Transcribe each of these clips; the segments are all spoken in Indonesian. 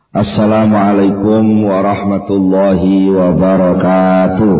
Assalamualaikum warahmatullahi wabarakatuh.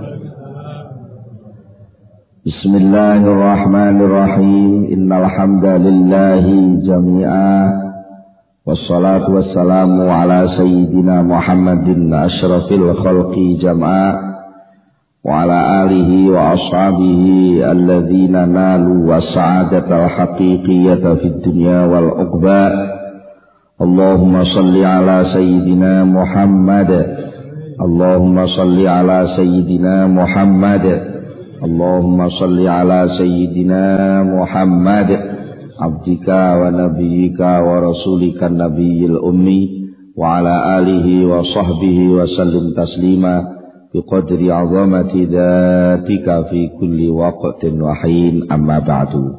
Bismillahirrahmanirrahim. Innal hamdalillahi jami'a. Wassalatu wassalamu ala sayyidina Muhammadin asyrafil khalqi jama'a wa ala alihi wa ashabihi alladhina nalu was-sa'adatal haqiqiyyata fid dunya wal uqba. Allahumma salli ala sayyidina Muhammad. Allahumma salli ala sayyidina Muhammad. Allahumma salli ala sayyidina Muhammad abdika wa nabiyyika wa rasulika nabiyil ummi wa ala alihi wa sahbihi wa sallim taslima biqadri azamati dhatika fi kulli waqtin wa hin, amma ba'du.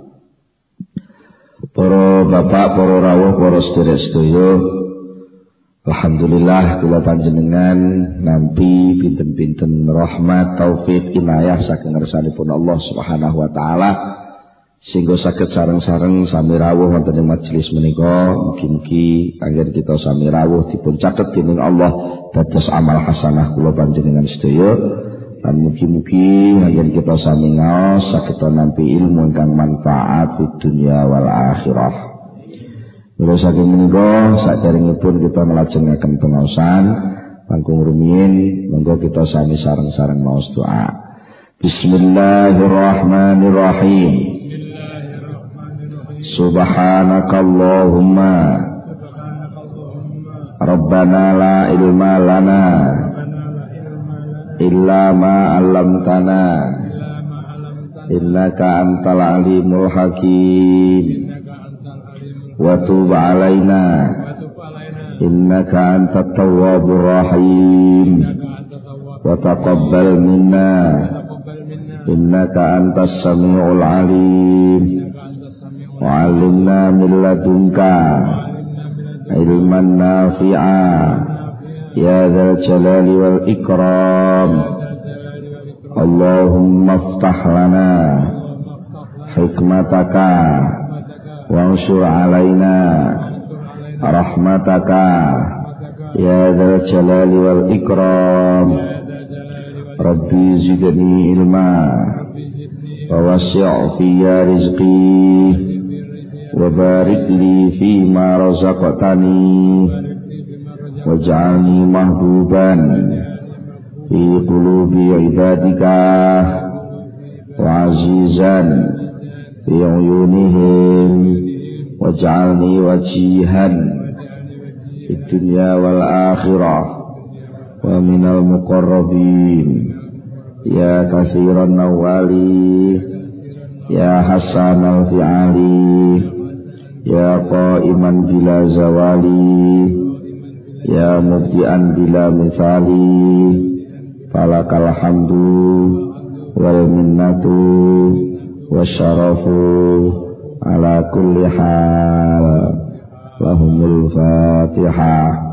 Para bapak, para rawuh, para sedherek-sedherek, alhamdulillah kula panjenengan nampi pinten-pinten rahmat taufik inayah saking ngersanipun Allah Subhanahu wa taala sehingga saged sareng-sareng sami rawuh wonten ing majelis menika. Mugi-mugi anggen kita sami rawuh dipun catet dening Allah dados amal hasanah kula panjenengan sedaya, lan mugi-mugi anggen kita sami ngaos saged nampi ilmu ingkang manfaat fid dunya wal akhirah. Mula saking menika saderengipun kita nglajengaken pengaosan langkung rumiyin, monggo kita sami sareng-sareng maos doa. Bismillahirrahmanirrahim. Subhanakallahumma Rabbana la ilma lana illa ma 'allamtana innaka antal alimul hakim wa tub 'alaina innaka antat tawwabur rahim wa taqabbal minna innaka antas samiul alim wa 'allimna min ladunka ilman nafi'a ya dzal jalali wal ikram. Allahumma iftah lana hikmataka wanshur 'alaina rahmataka ya dzal jalali wal ikram. Rabbi zidni ilma wa wasi' fiyya rizqi wa barik li fi ma razaqtani waj'alni mahbuban fi qulubi ibadika wa azizan fi uyunihim waj'alni wajihan fid dunya wal akhirah wa minal muqarrabin ya katsiran nawali ya hasanal fi'ali ya qaiman bila zawali ya mubdi'an bila misali falakal hamdu wal minnatu wasyarafu ala kulli hal. Lahumul fatihah.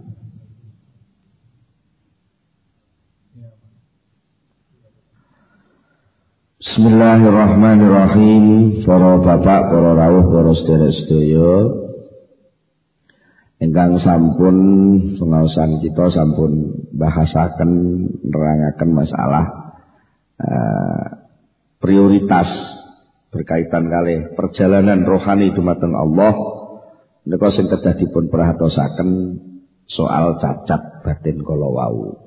Bismillahirrahmanirrahim. Para bapak, para rawuh, para sedherek-sedherek ingkang sampun pengaosan kita sampun bahasaken nerangaken masalah prioritas berkaitan kalih perjalanan rohani dumateng Allah. Menika sing kedah dipun prahatosaken soal cacat batin kala wau.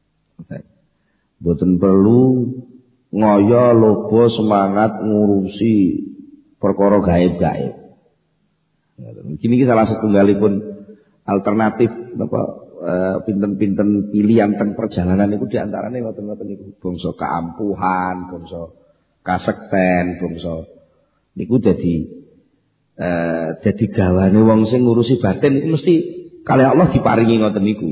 Mboten perlu ngoyo lobo semangat ngurusi perkara gaib-gaib. Iki salah setunggalipun alternatif napa pinten-pinten pilihan teng perjalanan iku diantarane ngoten-ngoten niku. Bangsa keampuhan, bangsa kasekten, bangsa niku dadi gawane wong sing ngurusi batin iku mesti kalih Allah diparingi ngoten niku.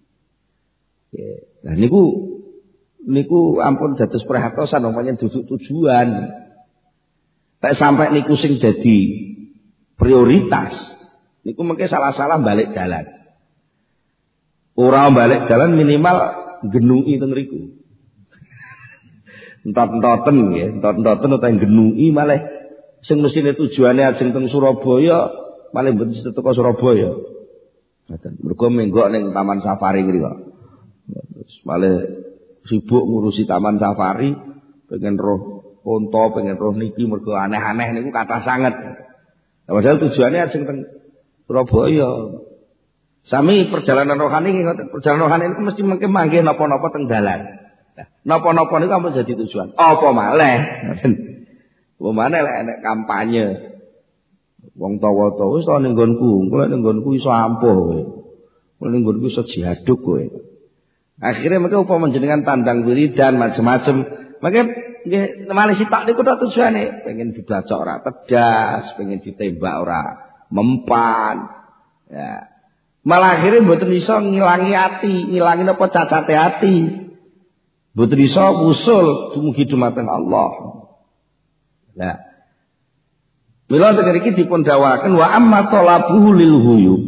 Nah niku ampun dados prihatosan umpamanya duduk tujuan. Tak sampai niku sing dadi prioritas. Niku mengke salah-salah balik dalan. Ora balik dalan minimal genungi teng riku. Entot-entoten nggih, entot-entoten utawa genungi malih sing mestine tujuane ajeng teng Surabaya, malih mboten teko Surabaya. Mergo menggok ning taman safari ngriki kok. Terus malah sibuk ngurusi taman safari, pengen roh unta, pengen roh niki mergo aneh-aneh niku kathah sanget. Padahal tujuannya ajeng teng Surabaya. Sami perjalanan rohani ngoten. Perjalanan rohani niku mesti mengke manggih napa-napa teng dalan. Napa-napa niku ampun jadi tujuan. Apa malih? Ngoten. Apa malih lek enek kampanye. Wong tawa-tawa wis ning nggonku, kowe ning nggonku iso ampuh kowe. Kowe ning nggonku iso jihaduk kowe. Akhirnya mereka upama jenengan tandang wiridan macam-macam. Maka nggih malih sitok niku tok tujuane, pengen dibaca ora tedas, pengen ditembak ora mempan. Ya. Malah akhirnya mboten iso ngilangi ati, ngilangi napa cacate ati. Mboten iso usul dumugi dumateng Allah. Nah, mila niki dipun dawuhaken wa amma talabuhu lil huyub.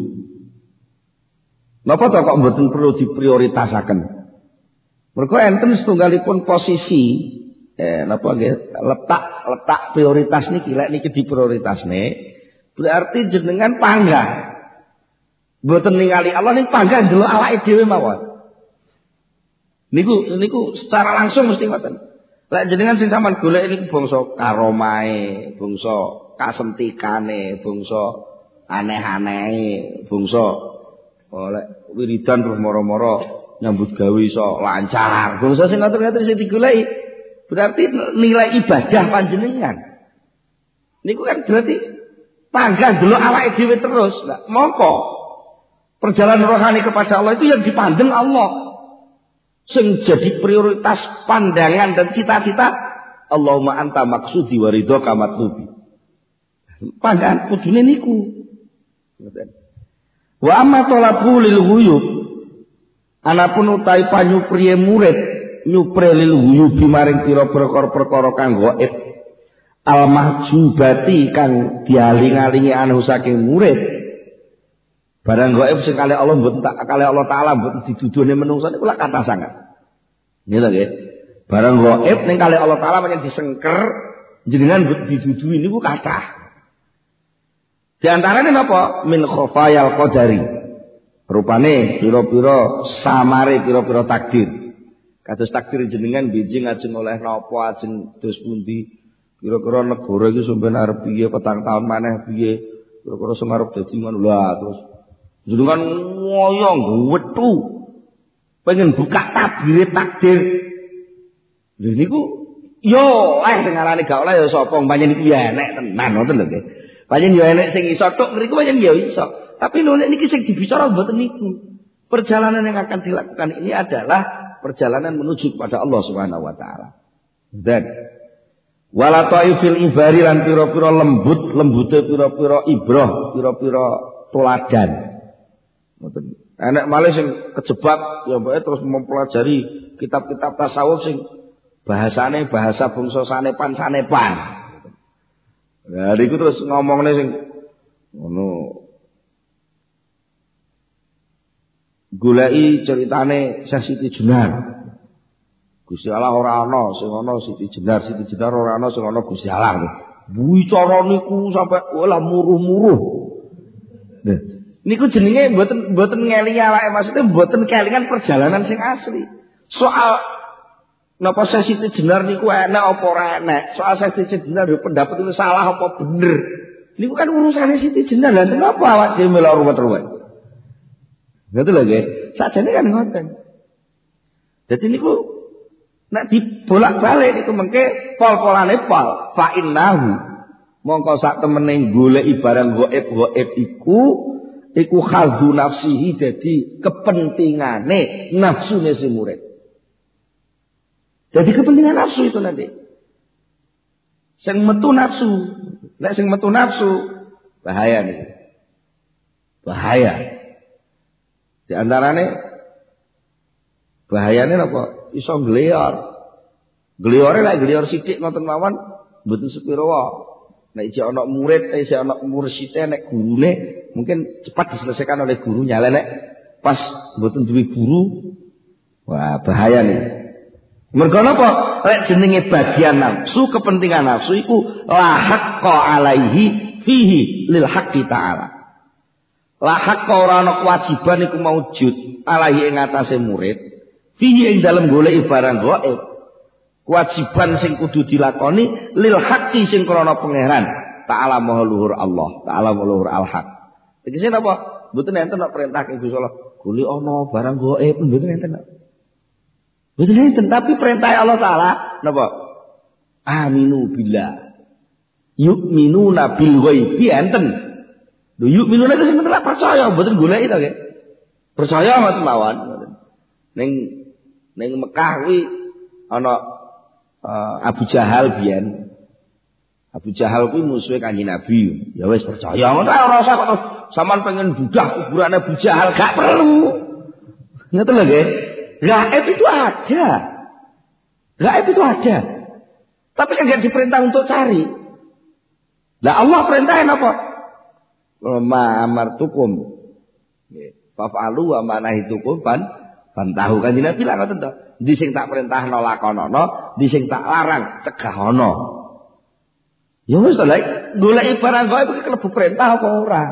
Napa to kok mboten perlu diprioritasaken? Mergo enten setunggalipun posisi napa nggih letak prioritas niki lek niki diprioritasne berarti jenengan panggah. Mboten ningali Allah ning panggah ndelok awake dhewe mawon. Niku secara langsung mesti ngoten. Lek jenengan sing sampean golek niku bangsa karomahe, bangsa kasentikane, bangsa aneh-anehe, bangsa oleh wiridan terus moro-moro nyambut gawe iso lancar. Bangsa sing ngoten-ngoten sing digoleki berarti nilai ibadah panjenengan. Niku kan berarti panggah delok awake dhewe terus. Lah mongko perjalanan rohani kepada Allah itu yang dipandang Allah. Sing jadi prioritas pandangan dan cita-cita Allahumma anta maksudi wa ridhoka matlubi. Pandangan kudune niku. Wa amma talabu lil ghuyub. Anapun utahe panyupriye murid nyupre lil ghuyub maring pira-pira perkara kang gaib. Al mahjubati kang dialing-alingi anu saking murid. Barang gaib sing kali Allah mboten kali Allah taala mboten didudune menungsa niku lak kathah sanget. Nggih nggih. Barang gaib ning kali Allah taala pancen disengker jenengan mboten didudui niku kathah. Di antarane napa? Min khafayal qadari. Rupane pira-pira samare pira-pira takdir. Kados takdir jenengan bijing ajeng oleh napa ajeng dos pundi. Kira-kira negara iki sampeyan arep piye petang taun maneh piye. Kira-kira sing arep dadi ngono lha terus jenengan ngoyo wetu pengen buka tabir takdir. Lha niku yo sing ngarani gak oleh ya sapa pancen niku ya enek tenan ngoten lho nggih. Pancen yo enek sing iso tok mriku pancen yo iso. Tapi nek niki sing dibicara mboten niku. Perjalanan yang akan dilakukan ini adalah perjalanan menuju kepada Allah Subhanahu wa taala. Dan wala taifil ibari lan pira-pira lembute pira-pira ibrah, pira-pira toladan. Enak malih sing kejebak ya mbake terus mempelajari kitab-kitab tasawuf sing bahasane bahasa bangsa sanepan. Nah niku terus ngomongne sing ngono. Goleki ceritane Syekh Siti Jenar. Gusti Allah ora ana, sing ana Siti Jenar ora ana, sing ana Gusti Allah. Wicara niku sampe olah muruh-muruh. Nah, niku jenenge mboten ngelingi awake, maksudnya mboten kelingan perjalanan sing asli. Soal napa Siti Jenar niku enak apa ora enak? Soal Siti Jenar pendapat itu salah apa bener? Niku kan urusane Siti Jenar. Lah kenapa awak dhewe melok ruwet-ruwet? Ngoten lho nggih. Sakjane kan ngoten. Dadi niku nek dibolak-balik niku mengke pol-polane pol fa innahu mongko sak temene goleki barang gaib iku khazu nafsihi dadi kepentingane nafsune si murid. Jadi kepentingan nafsu itu nanti. Sing metu nafsu. Nek sing metu nafsu bahaya niku. Bahaya. Di antarane bahayane napa? Iso ngleor. Ngleore lek ngleor sithik ngoten mawon mboten sepiro wae. Nek isih ana murid, isih ana mursite nek gurune mungkin cepat diselesaikan oleh gurunya. Nek pas mboten duwe guru wah bahaya nih. Mergo napa? Lek jenenge bagian nafsu, kepentingan nafsu iku la haqqa alaihi fihi lil haqqi ta'ala. La haqqa ora ana kewajiban iku maujud alaihi ing atase murid fihi ing dalem goleki barang gaib. Kewajiban sing kudu dilakoni lil haqqi sing krana pangeran ta'ala maha luhur Allah, ta'ala maha luhur al-haq. Tegese napa? Mboten enten nek perintah ke Gusti Allah, golek ana barang gaib, mboten enten. Mboten enten, tapi perintah Allah taala napa? Aminu billah. Yu'minuna bil ghaibi enten. Lho yu'minuna itu sing penting percaya, mboten goleki to nggih. Percaya ngoten mawon. Ning Mekah kuwi ana Abu Jahal biyen. Abu Jahal kuwi musuhe Kanjeng Nabi. Ya wis percaya ngono ora usah kok sampean pengen budah kuburane Abu Jahal gak perlu. Ngoten lho nggih. Gaib itu ada. Gaib itu ada. Tapi kan enggak diperintah untuk cari. Lah Allah perintahin apa? Ma amartukum. Fa'alu wa ma nahitukum tahu kan Nabi bilang ngoten to. Di sing tak perintahno lakonono, di sing tak larang cegahono. Ya wis to lek goleki barang gaib iki klebu perintah apa ora?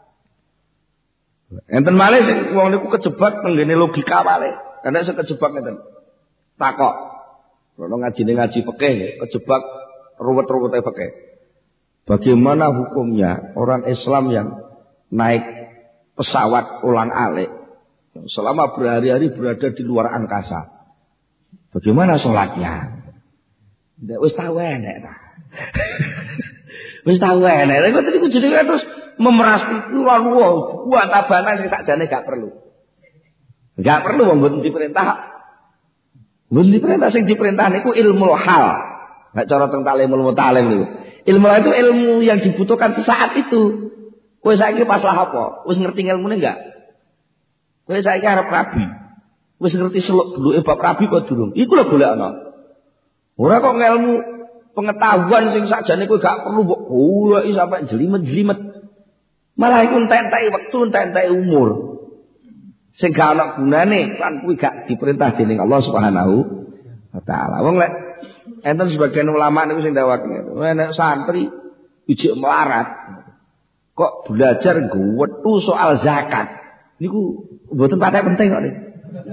Enten malih sing wong niku kejebak tenggene logika malih. Karena sing kejebak ngeten. Takok. Ono ngaji fikih kejebak ruwet-ruwete fikih. Bagaimana hukumnya orang Islam yang naik pesawat ulang-alik selama berhari-hari berada di luar angkasa? Bagaimana sholatnya? Ndak wis tau enek ta. Wis tau enek. Lha kok niku jenenge terus memeras pikiran buat tabanan sing sakjane gak perlu. Gak perlu wong mboten diperintah. Mboten diperintah sing diperintah niku ilmu hal. Nek cara teng talimul mutalim niku. Ilmu itu ilmu yang dibutuhkan sesaat itu. Kowe saiki pas lah apa? Wis ngerti ilmune enggak? Kowe saiki arep rabi. Wis ngerti seluk-beluke bab rabi kok durung. Iku lho golekno. Ora kok ngelmu pengetahuan sing sakjane kowe gak perlu mbok goleki sampai jelimet-jelimet. Malah iku entek-enteki wektu, entek-enteki umur. Sing gak ana gunane kan kuwi gak diperintah dening Allah Subhanahu wa taala. Wong lek enten sebagian ulama niku sing dawuhake, nek santri ijik melarat kok belajar ngwetu soal zakat. Niku mboten patek penting kok niku.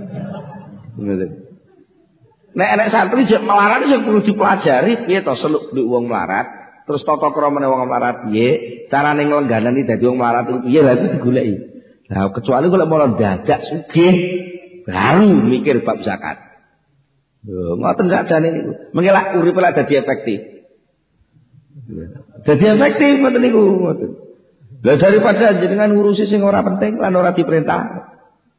Nek santri ijik melarat sing perlu dipelajari piye to seluk-beluk wong melarat, terus tata krama wong melarat piye, carane nglengganani dadi wong melarat iku piye, lha iku digoleki. Nah, kecuali kalau mau dadak sugih baru mikir bab zakat. Ngoten sakjane niku. Mengelak urip lek dadi efektif. Dadi efektif ngoten niku, ngoten. Lah daripada jenengan ngurusi sing ora penting lan ora diperintah.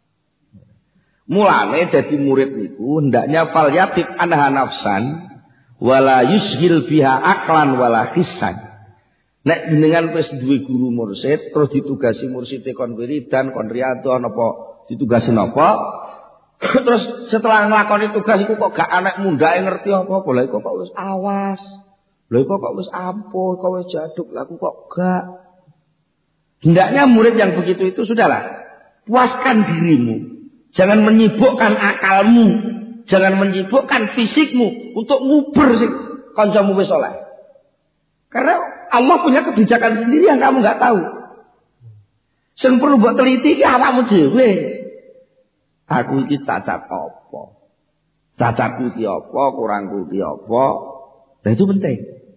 Mulane dadi murid niku hendaknya fal yatib anha nafsan wala yushghil biha aqlan wala hissan. Nek jenengan wis duwe guru mursyid terus ditugasi murside kon wiridan kon riyadhah napa ditugasi napa terus setelah nglakoni tugas iku kok gak anek mundake ngerti apa-apa lha kok wis awas lha kok wis ampuh kok wis jaduk lha kok gak. Hendaknya murid yang begitu itu sudahlah puaskan dirimu, jangan menyibukkan akalmu, jangan menyibukkan fisikmu untuk nguber sing kancamu wis saleh. Karena Allah punya kebijakan sendiri yang kamu nggak tahu. Sing perlu buat teliti ki awakmu dhewe. Aku iki cacat apa? Cacatku iki apa? Kurangku iki apa? Nah itu penting.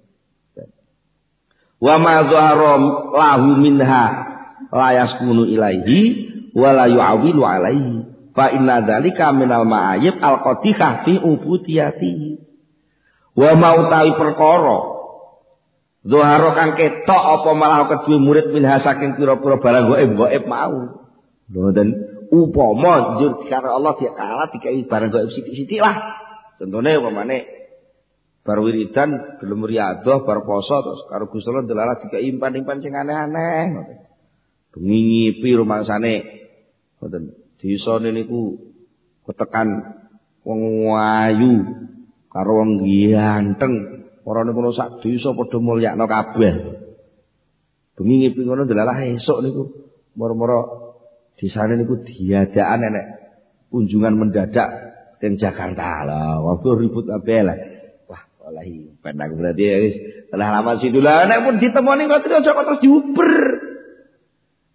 Wa ma dhahara lahu minha la yaskunu ilaihi wa la yu'awilu alaihi. Fa inna dzalika minal ma'ayib al-qadhihah fi ubudiyatihi. Wa ma utawi perkara Zoharo kang ketok apa malah kedue murid minha saking pira-pira barang gaib mau. Lho dan upama njur karo Allah dia kalah dikai barang gaib sithik-sithik lah. Contone upamane bar wiridan gelem riyadhah bar poso terus karo Gusti Allah delalah dikai impan-impan sing aneh-aneh. Bengi ngipi rumangsane ngoten. Desane niku ketekan wong ayu karo wong ganteng. Ora niku sak desa padha mulyakno kabeh. Bengi ngipi ngono delalah esuk niku moro-moro desane niku diadakan enek kunjungan mendadak teng Jakarta. Lah, waktu ribut kabeh lah. Wah, wallahi penak berarti wis telah lama situ lah nek pun ditemoni kok terus diuber.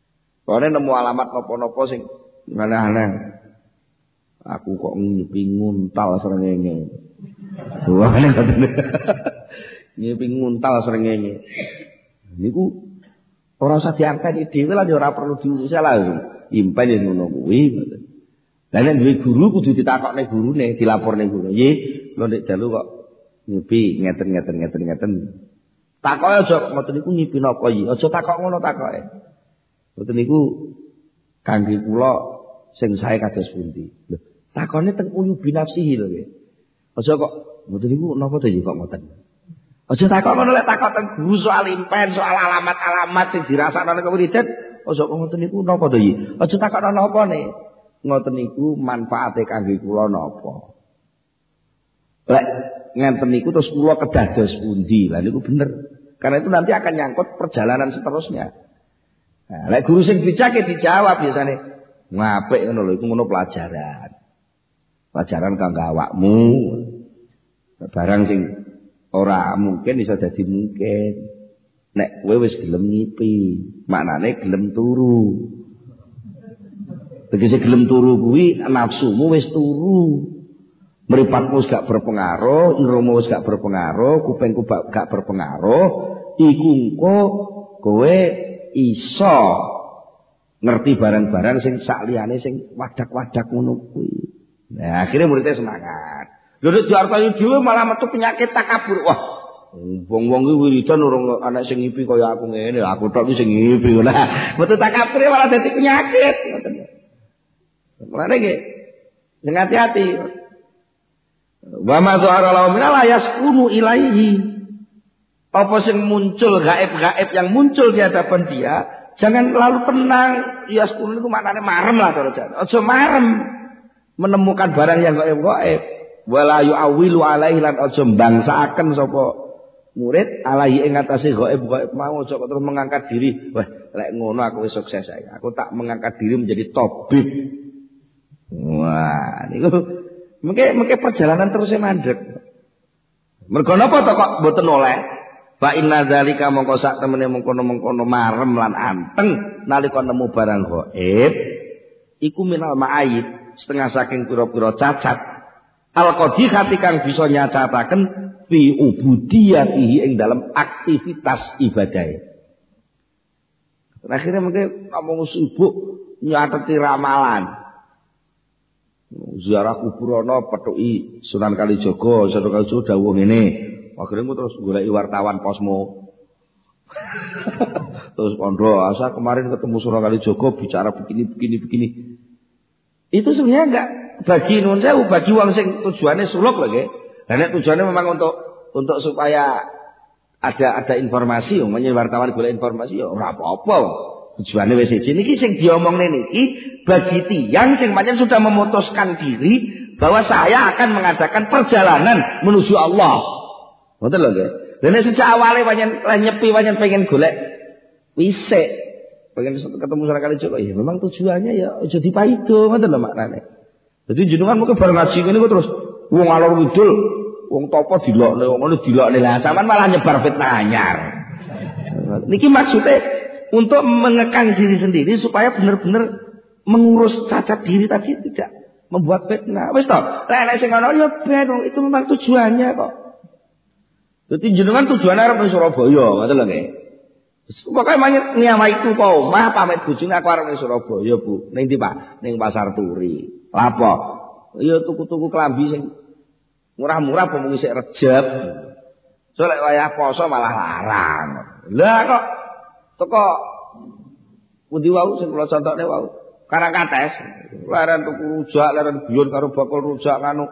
Soale nemu alamat napa-napa sing aneh-aneh. Aku kok ngipi nguntal srengenge. Wah nek ngoten. Ngipi nguntal srengenge. Niku ora usah diangkani dhewe lah ora perlu diurus lah. Impen yen ngono kuwi. Lah nek duwe guru kudu ditakokne gurune, dilaporne guru. Nggih, lho nek dalu kok ngipi ngeten. Takoke aja ngoten niku ngipi napa iki. Aja takok ngono takoke. Ngoten niku kangge kula sing sae kados pundi. Lho, takone teng uyubi nafsihi lho nggih. Aja kok ngoten niku napa to iki kok ngoten. Aja takok ngono lek takok teng guru soal impen, soal alamat-alamat sing dirasakno nek wiridan, aja kok ngoten niku napa to iki. Aja takokno napane. Ngoten niku manfaate kangge kula napa. Lek ngenten niku terus kula kedados pundi? Lah niku bener. Karena itu nanti akan nyangkut perjalanan seterusnya. Nah, lek guru sing bijake dijawab biasane ngapik ngono lho iku ngono pelajaran. Pelajaran kanggo awakmu. Barang sing ora mungkin bisa dadi mungkin. Nek kowe wis gelem ngipi, maknane gelem turu. Tegese gelem turu kuwi nafsumu wis turu. Mripatmu wis gak berpengaruh, irungmu wis gak berpengaruh, kupingku gak berpengaruh, iku engko kowe iso ngerti barang-barang sing sakliyane sing wadak-wadak ngono kuwi. Nah, akhirnya muridnya semangat. Lho nek diartani dhewe malah metu penyakit takabur. Wah, wong-wong iki wiridan urung ana sing ngipi kaya aku ngene, aku tok iki sing ngipi. Lah, metu takabur malah dadi penyakit. Ngoten. Mulane nggih, sing hati-hati. Wa ma dhahara lahu min la yaskunu ilaihi. Apa sing muncul gaib-gaib yang muncul di hadapan dia, jangan lalu tenang. Yaskunu itu maknane marem lah cara Jawa. Aja marem menemukan barang yang gaib-gaib. Wala yu'awilu alaihi lan aja mbangsaaken sapa murid alaihi ing atase gaib-gaib mau aja terus mengangkat diri. Wah, lek ngono aku wis sukses saiki. Aku tak mengangkat diri menjadi tabib. Wah, niku mengke perjalanan terus mandek. Mergo napa to kok mboten oleh? Fa inna dzalika mongko sak temene mengkono-mengkono marem lan anteng nalika nemu barang gaib iku minal ma'ayib setengah saking pira-pira cacat al-qadhihati kang bisa nyacataken fi ubudiyatihi ing dalam aktivitas ibadah. Akhirnya mungkin ngomong sibuk nyateti ramalan. Ziarah kubur ana petuki Sunan Kalijaga, Sunan Kalijaga dawuh ngene. Akhirnya terus goleki wartawan Posmo. Terus kondo, asa kemarin ketemu Sunan Kalijaga bicara begini. Itu sebenarnya enggak bagi nuwun sewu, bagi wong sing tujuane suluk lho nggih. Lah nek tujuane memang untuk supaya ada informasi, umpamanya wartawan golek informasi ya ora apa-apa. Tujuane wis siji niki sing diomongne niki bagi tiyang sing pancen sudah memutuskan diri bahwa saya akan mengadakan perjalanan menuju Allah. Ngoten lho nggih. Lah nek sejak awale pancen nyepi pancen pengen golek wisik, pengen ketemu Sunan Kalijaga ya memang tujuannya ya aja dipaido ngoten lho maknane. Dadi jenengan mungkin bareng ngaji ngene kok terus wong alor widul, wong topo dilokne, wong ngono dilokne. Lah sampean malah nyebar fitnah anyar. Niki maksudnya untuk mengekang diri sendiri supaya benar-benar mengurus cacat diri tadi tidak membuat fitnah. Wis to, lek nek sing ngono ya ben itu memang tujuannya kok. Dadi jenengan tujuane arep ning Surabaya, ngoten lho nggih. Pokoke manyet niama itu kok omah pamit bojone aku arep ning Surabaya, Bu. Ning ndi, Pak? Ning Pasar Turi. Lha apa? Ya tuku-tuku klambi sing murah-murah apa mung isih rejeb. So lek wayah poso malah larang. Lah kok teko pundi wau sing kula contokne wau Karangkates leren tuku rujak leren guyon karo bakul rujak kanu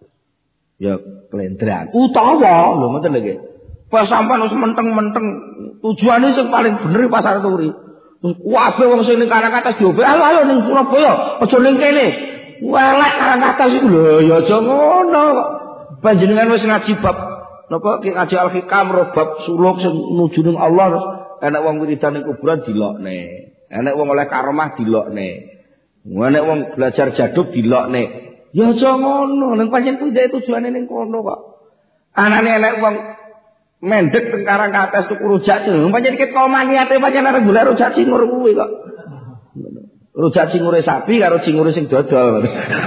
ya klendran utawa lho ngoten lho nggih pas sampean wis menteng-menteng tujuane sing paling bener Pasar Turi kabeh wong sing ning Karangkates diobe ayo ning Surabaya aja ning kene welek Karangkates iku lho ya aja ngono panjenengan wis ngaji bab napa ngaji Al-Hikam bab suluk sing nuju ning Allah. Enak wong wiridan ning kuburan dilokne. Enak wong oleh karomah dilokne. Enak wong belajar jaduk dilokne. Ya aja ngono, ning pancen kuwi tujuane ning kono kok. Anane enak wong mendek teng Karangkates tuku rujak, pancen ket kok maniate pancen arep golek rujak cingur kuwi kok. Rujak cingure sapi karo cingure sing dodol.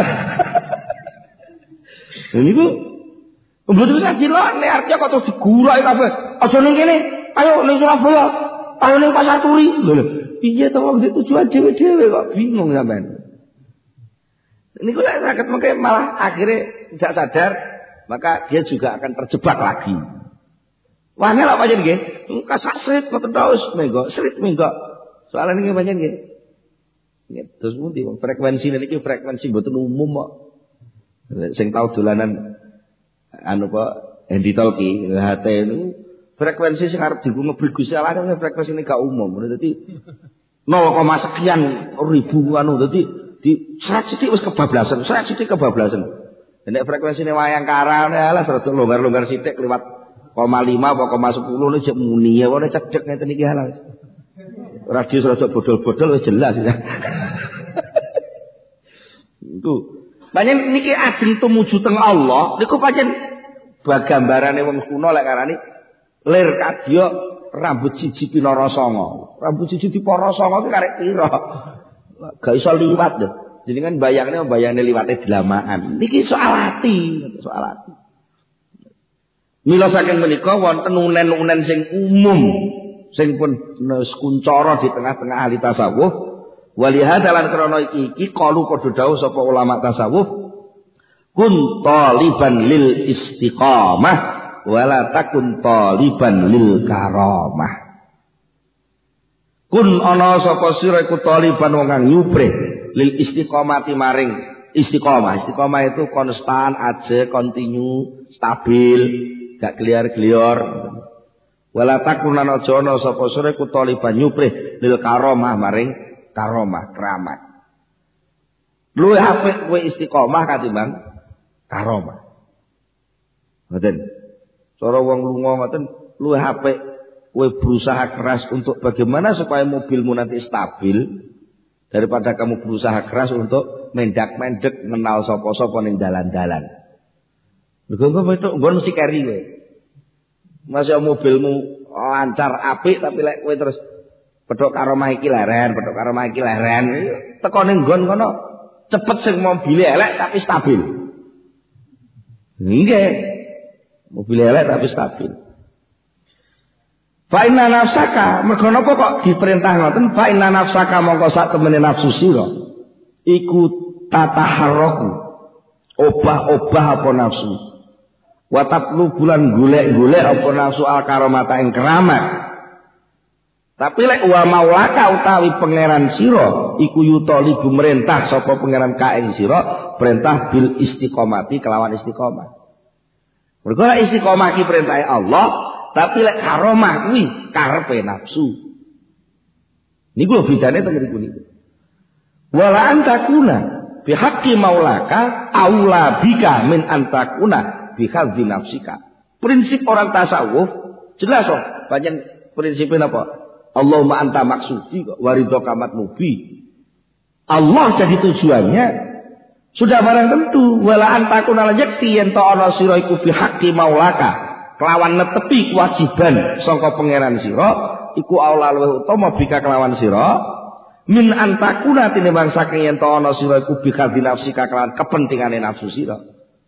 Niku mboten usah dilokne artinya kok terus digurai kabeh. Aja ning kene, ayo ning Surabaya, ayo ning Pasar Turi. Lho, piye to wong tujuan dhewe-dhewe kok bingung sampean. Niku lek saged mengke malah akhirnya tidak sadar, maka dia juga akan terjebak lagi. Wah, nek apa jenenge nggih? Kasak srit mboten taus menggo, srit menggo. Soalane nggih pancen nggih. Nggih, terus pundi frekuensi niki frekuensi mboten umum kok. Sing tau dolanan anu apa Handy Talkie, HT itu frekuensi sing arep dienggo ngebri Gusti Allah kan frekuensi ini gak umum. Dadi 0, sekian ribu anu dadi di serat sithik wis kebablasan, serat sithik kebablasan. Nek frekuensine wayang karan alah serada longgar-longgar sithik liwat 0,5 apa 0,10 nek jek muni ya ora cedhek ngeten iki halah. Radio serada bodol-bodol wis jelas ya. Itu pancen niki ajeng tumuju teng Allah niku pancen bagambarane wong kuno lek karani lir kadya rambut siji pinara sanga. Rambut siji dipara sanga ki karek pira? Gak iso liwat lho. Jenengan bayangne liwate dlamaan. Niki soal ati. Mila saking menika wonten unen-unen sing umum sing pun kuncara di tengah-tengah ahli tasawuf. Walihada lan krana iki kalu padha dawuh sapa ulama tasawuf kun taliban lil istiqamah wala takun taliban lil karamah. Kun ana sapa sira iku taliban wong kang nyuprih lil istiqamati maring istiqamah. Istiqamah itu konstan, aja, kontinu, stabil, gak gliar-glior. Wala takun ana ana sapa sira iku taliban nyuprih lil karamah maring karomah, keramat. Luwih apik kowe istiqomah katimbang karomah. Ngoten. Cara wong lunga ngoten luwih apik kowe berusaha keras untuk bagaimana supaya mobilmu nanti stabil daripada kamu berusaha keras untuk mendak-mendek kenal sapa-sapa ning dalan-dalan. Lha kok nggon mesti keri kowe. Masih mobilmu lancar apik tapi lek kowe terus pedhok karomah iki leren, teko ning nggon kono cepet sing mobil elek tapi stabil. Nggih. Mobil elek tapi stabil. Fa inna nafsaka, mergo napa kok diperintah ngoten? Fa inna nafsaka mongko sak temene nafsu sira iku tataharraku. Obah-obah apa nafsu. Wa tatlu bulan golek-golek apa nafsu al karamata ing keramat. Tapi lek wa maulaka utawi pangeran sira iku yutoli merintah sapa pangeran ka ing sira perintah bil istiqomati kelawan istiqomah. Mergo lek istiqomah ki perintahe Allah, tapi lek karomah kuwi karepe nafsu. Niku lho bedane teng mriku niku. Wala antakuna bi haqqi maulaka aula bika min antakuna bi khadzi nafsika. Prinsip orang tasawuf jelas kok. Banyak prinsipnya apa? Allahumma anta maksudi wa ridhoka matlubi. Allah jadi tujuannya sudah barang tentu. Wala antakuna yakti yen ta ana sira iku bi haqqi maulaka kelawan netepi kewajiban sangka pangeran sira iku aula luwih utama bika kelawan sira min antakuna tinimbang saking yen ta ana sira iku bi khadzi nafsika kelawan kepentingane nafsu sira.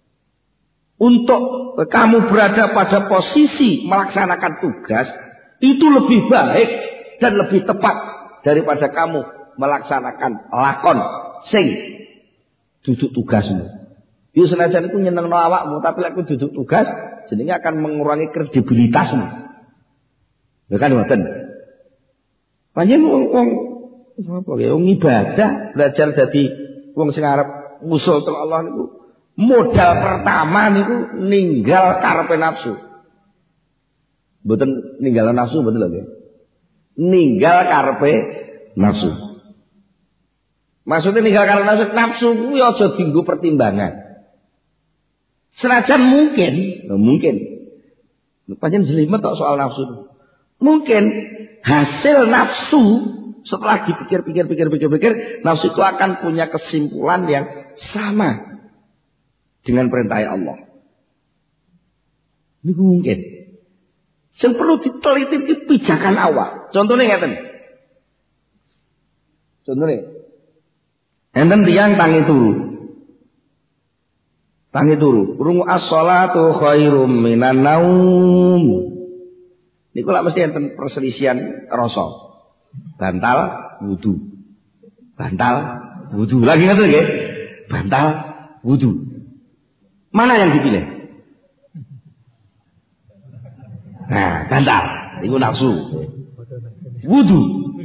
Untuk kamu berada pada posisi melaksanakan tugas itu lebih baik dan lebih tepat daripada kamu melaksanakan lakon sing duduk tugasmu. Yo senajan iku nyenengno awakmu tapi lek duduk tugas jenenge akan mengurangi kredibilitasmu. Lha kan ngoten. Panjen wong apa ya wong ibadah belajar dadi wong sing arep ngusul teng Allah niku modal pertama niku ninggal karepe nafsu. Mboten ninggal nafsu mboten lho nggih. Ninggal karepe nafsu. Maksudnya ninggal karepe nafsu kuwi aja dienggo pertimbangan. Senajan mungkin pancen jelimet tok soal nafsu. Mungkin hasil nafsu setelah dipikir-pikir nafsu itu akan punya kesimpulan yang sama dengan perintah Allah. Ini mungkin. Yang perlu diteliti itu pijakan awal. Contohnya ngeten. Contohnya, Enten tiyang tangi turu. Tangi turu. Krungu as-shalatu khairum minan naum. Niku lak mesti enten perselisihan rasa. Bantal wudu. Bantal wudu. Lagi ngoten nggih? Bantal wudu. Mana yang dipilih? Nah, bantal. Niku nafsu. Wudu.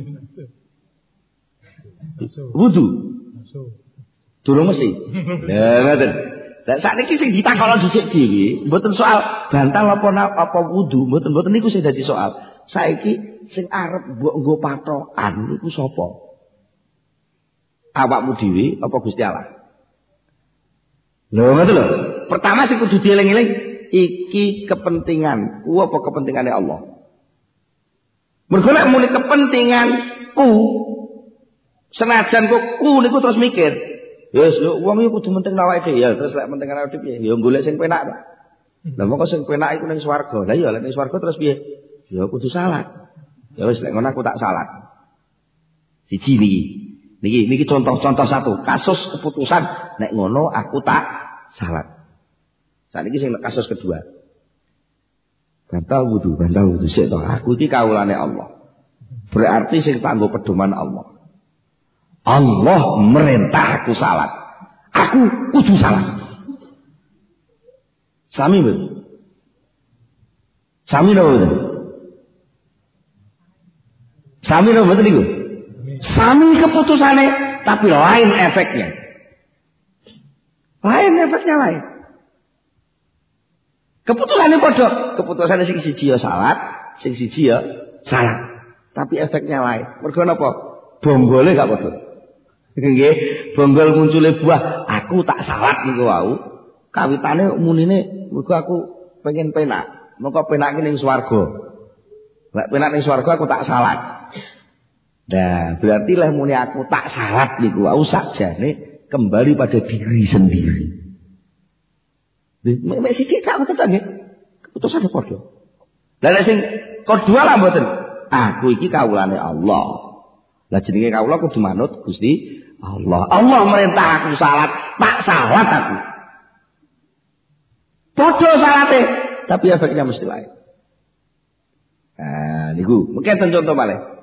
Wudu. Durung mesti. Lah ngoten. Lah sakniki sing ditakokno dhisik iki, mboten soal bantal apa wudu, mboten niku sing dadi soal. Saiki sing arep mbok nggo patokan niku sapa? Awakmu dhewe apa Gusti Allah? Lho ngoten lho. Pertama sing kudu dieling-eling iki kepentinganku apa kepentingane Allah? Mergo nek muni kepentinganku senajan ku niku terus mikir, wis lho wong iki kudu menting awake dhewe ya, terus lek menting awake dhewe piye? Ya golek sing penak to. Lah moko sing penak iku ning swarga. Lah ya lek ning swarga terus piye? Ya kudu salat. Ya wis lek ngono aku tak salat. Siji niki contoh satu, kasus keputusan nek ngono aku tak salat. Saat ini sing kasus kedua. Bantal wudu sik to. Aku iki kawulane Allah. Berarti sing tanggo pedoman Allah. Allah merintah aku salat. Aku kudu salat. Sami mboten? Sami lho. Sami lho mboten niku. Sami keputusane tapi lain efeknya. Lain efeknya lain. Keputusannya padha, keputusannya sing siji ya salat, sing siji ya salat. Tapi efeknya lain. Mergo napa? Bonggole gak padha. Nggih, bonggol muncule buah, aku tak salat niku wau. Kawitane munine mergo aku pengen penak. Mengko penake ning swarga. Lek penak ning swarga aku tak salat. Nah, berarti leh muni aku tak salat niku wau sakjane kembali pada diri sendiri. Mek sithik sak ngoten ta nggih. Keputusane padha. Lah nek sing kedua lah mboten. Aku iki kawulane Allah. Lah jenenge kawula kudu manut Gusti Allah. Allah merintah aku salat, tak salat aku. Padha salate, tapi efeknya mesti lain. Nah, niku mungkin contoh malih.